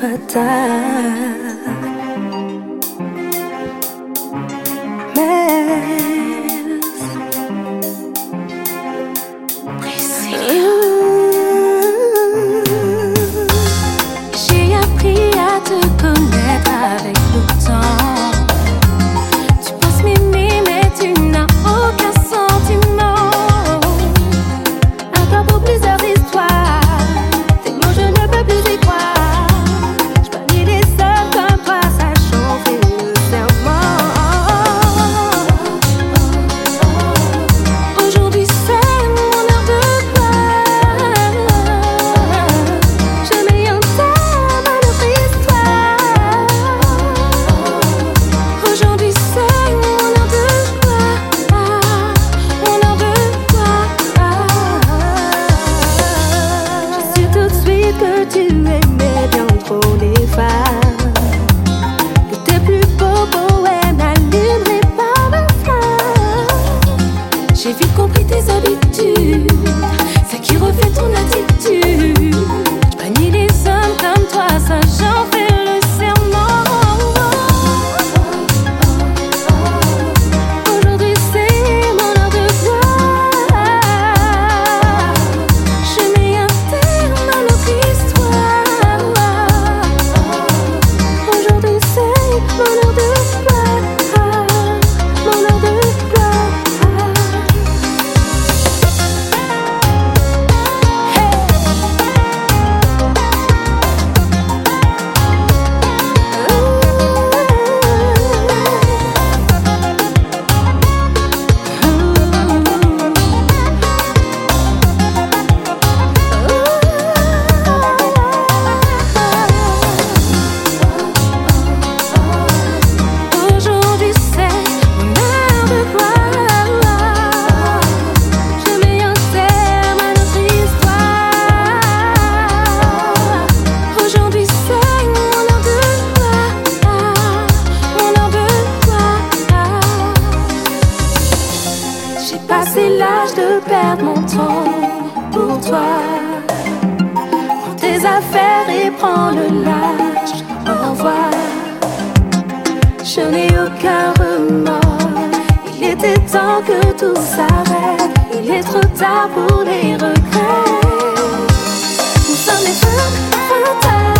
retard. Mais j'ai appris à te connaître avec le temps. Tu penses m'aimer mais tu n'as aucun sentiment. Encore pour plusieurs histoires, tes mots je ne peux plus y croire. Je bannis les hommes comme toi, sachant fait le serment. Aujourd'hui c'est mon heure de gloire. Je mets un terme à notre histoire. Aujourd'hui c'est mon heure de gloire. Mon heure de gloire. J'ai su tout de suite que tu aimais bien trop les femmes, que tes plus beaux poèmes n'allumeraient pas ma flamme. J'ai vite compris tes habitudes, ce qui reflète ton attitude. Je bannis les hommes comme toi, ça j'en fais le serment. Aujourd'hui c'est mon heure de gloire. Je mets un terme à notre histoire. Aujourd'hui c'est mon heure de gloire. Mon heure de gloire. Aujourd'hui c'est mon heure de gloire. Je mets un terme à notre histoire. Aujourd'hui c'est mon heure de gloire. Mon heure de gloire. J'ai passé l'âge de perdre mon temps pour toi. Prends tes affaires et prends le large. Au revoir. Je n'ai aucun remords. Il était temps que tout s'arrête. Il est trop tard pour les regrets. Nous sommes les femmes fatales.